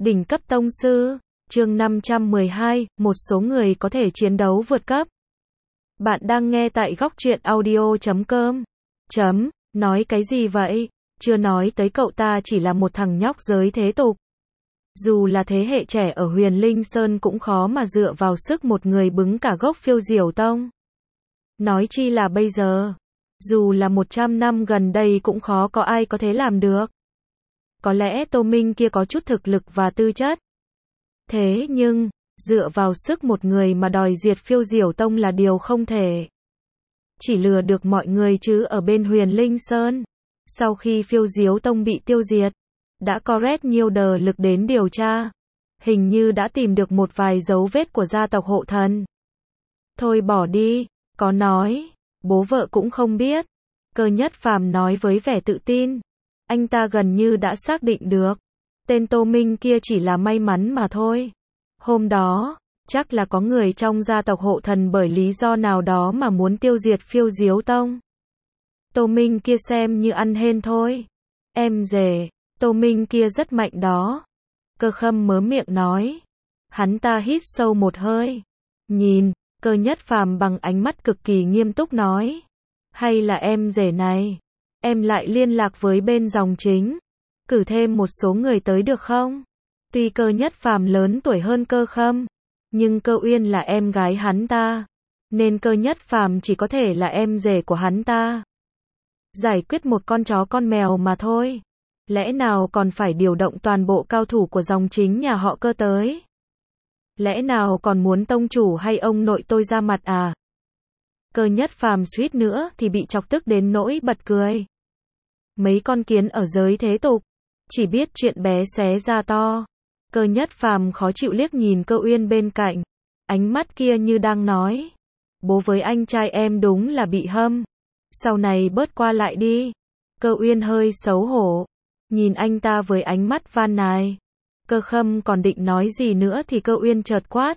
Đỉnh cấp tông sư, chương 512, một số người có thể chiến đấu vượt cấp. Bạn đang nghe tại góc truyện audio.com. Nói cái gì vậy? Chưa nói tới cậu ta chỉ là một thằng nhóc giới thế tục. Dù là thế hệ trẻ ở Huyền Linh Sơn cũng khó mà dựa vào sức một người bứng cả gốc Phiêu Diểu Tông. Nói chi là bây giờ. Dù là 100 năm gần đây cũng khó có ai có thể làm được. Có lẽ Tô Minh kia có chút thực lực và tư chất. Thế nhưng, dựa vào sức một người mà đòi diệt Phiêu Diểu Tông là điều không thể. Chỉ lừa được mọi người chứ ở bên Huyền Linh Sơn. Sau khi Phiêu Diếu Tông bị tiêu diệt, đã có rất nhiều đờ lực đến điều tra. Hình như đã tìm được một vài dấu vết của gia tộc hộ thần. Thôi bỏ đi, có nói, bố vợ cũng không biết. Cơ Nhất Phàm nói với vẻ tự tin. Anh ta gần như đã xác định được. Tên Tô Minh kia chỉ là may mắn mà thôi. Hôm đó, chắc là có người trong gia tộc hộ thần bởi lý do nào đó mà muốn tiêu diệt Phiêu Diếu Tông. Tô Minh kia xem như ăn hên thôi. Em rể, Tô Minh kia rất mạnh đó. Cơ Khâm mớ miệng nói. Hắn ta hít sâu một hơi. Nhìn, Cơ Nhất Phàm bằng ánh mắt cực kỳ nghiêm túc nói. Hay là em rể này, em lại liên lạc với bên dòng chính. Cử thêm một số người tới được không? Tuy Cơ Nhất Phàm lớn tuổi hơn Cơ Khâm, nhưng Cơ Uyên là em gái hắn ta, nên Cơ Nhất Phàm chỉ có thể là em rể của hắn ta. Giải quyết một con chó con mèo mà thôi. Lẽ nào còn phải điều động toàn bộ cao thủ của dòng chính nhà họ Cơ tới? Lẽ nào còn muốn tông chủ hay ông nội tôi ra mặt à? Cơ Nhất Phàm suýt nữa thì bị chọc tức đến nỗi bật cười. Mấy con kiến ở giới thế tục, chỉ biết chuyện bé xé ra to. Cơ Nhất Phàm khó chịu liếc nhìn Cơ Uyên bên cạnh. Ánh mắt kia như đang nói. Bố với anh trai em đúng là bị hâm. Sau này bớt qua lại đi. Cơ Uyên hơi xấu hổ. Nhìn anh ta với ánh mắt van nài. Cơ Khâm còn định nói gì nữa thì Cơ Uyên chợt quát.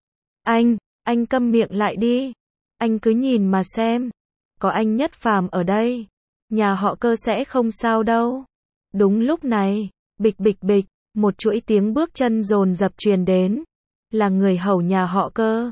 Anh câm miệng lại đi. Anh cứ nhìn mà xem. Có anh Nhất Phàm ở đây. Nhà họ Cơ sẽ không sao đâu. Đúng lúc này, bịch bịch bịch, một chuỗi tiếng bước chân dồn dập truyền đến. Là người hầu nhà họ Cơ.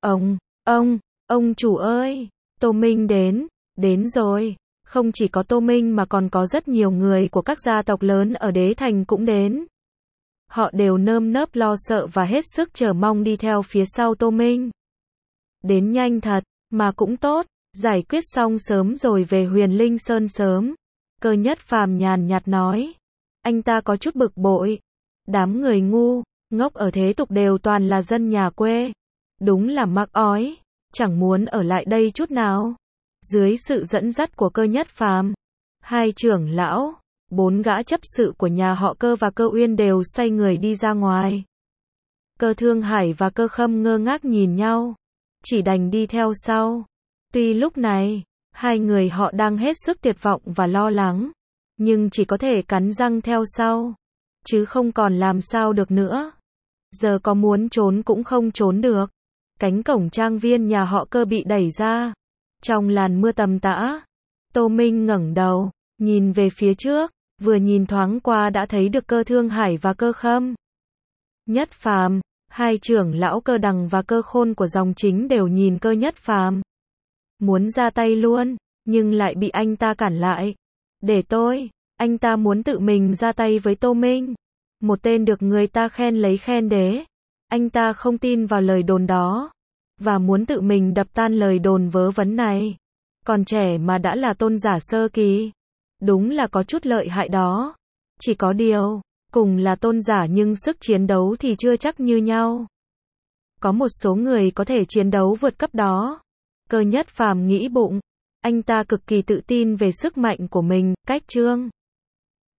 Ông chủ ơi, Tô Minh đến rồi. Không chỉ có Tô Minh mà còn có rất nhiều người của các gia tộc lớn ở Đế Thành cũng đến. Họ đều nơm nớp lo sợ và hết sức chờ mong đi theo phía sau Tô Minh. Đến nhanh thật, mà cũng tốt, giải quyết xong sớm rồi về Huyền Linh Sơn sớm. Cơ Nhất Phàm nhàn nhạt nói. Anh ta có chút bực bội. Đám người ngu, ngốc ở thế tục đều toàn là dân nhà quê. Đúng là mắc ói, chẳng muốn ở lại đây chút nào. Dưới sự dẫn dắt của Cơ Nhất Phàm, hai trưởng lão, 4 gã chấp sự của nhà họ Cơ và Cơ Uyên đều xoay người đi ra ngoài. Cơ Thương Hải và Cơ Khâm ngơ ngác nhìn nhau, chỉ đành đi theo sau. Tuy lúc này, hai người họ đang hết sức tuyệt vọng và lo lắng, nhưng chỉ có thể cắn răng theo sau, chứ không còn làm sao được nữa. Giờ có muốn trốn cũng không trốn được. Cánh cổng trang viên nhà họ Cơ bị đẩy ra. Trong làn mưa tầm tã, Tô Minh ngẩng đầu, nhìn về phía trước, vừa nhìn thoáng qua đã thấy được Cơ Thương Hải và Cơ Khâm. Nhất Phàm, hai trưởng lão Cơ Đằng và Cơ Khôn của dòng chính đều nhìn Cơ Nhất Phàm. Muốn ra tay luôn, nhưng lại bị anh ta cản lại. Để tôi, anh ta muốn tự mình ra tay với Tô Minh. Một tên được người ta khen lấy khen đế. Anh ta không tin vào lời đồn đó. Và muốn tự mình đập tan lời đồn vớ vẩn này. Còn trẻ mà đã là tôn giả sơ kỳ. Đúng là có chút lợi hại đó. Chỉ có điều, cùng là tôn giả nhưng sức chiến đấu thì chưa chắc như nhau. Có một số người có thể chiến đấu vượt cấp đó. Cơ Nhất Phàm nghĩ bụng. Anh ta cực kỳ tự tin về sức mạnh của mình, cách chương.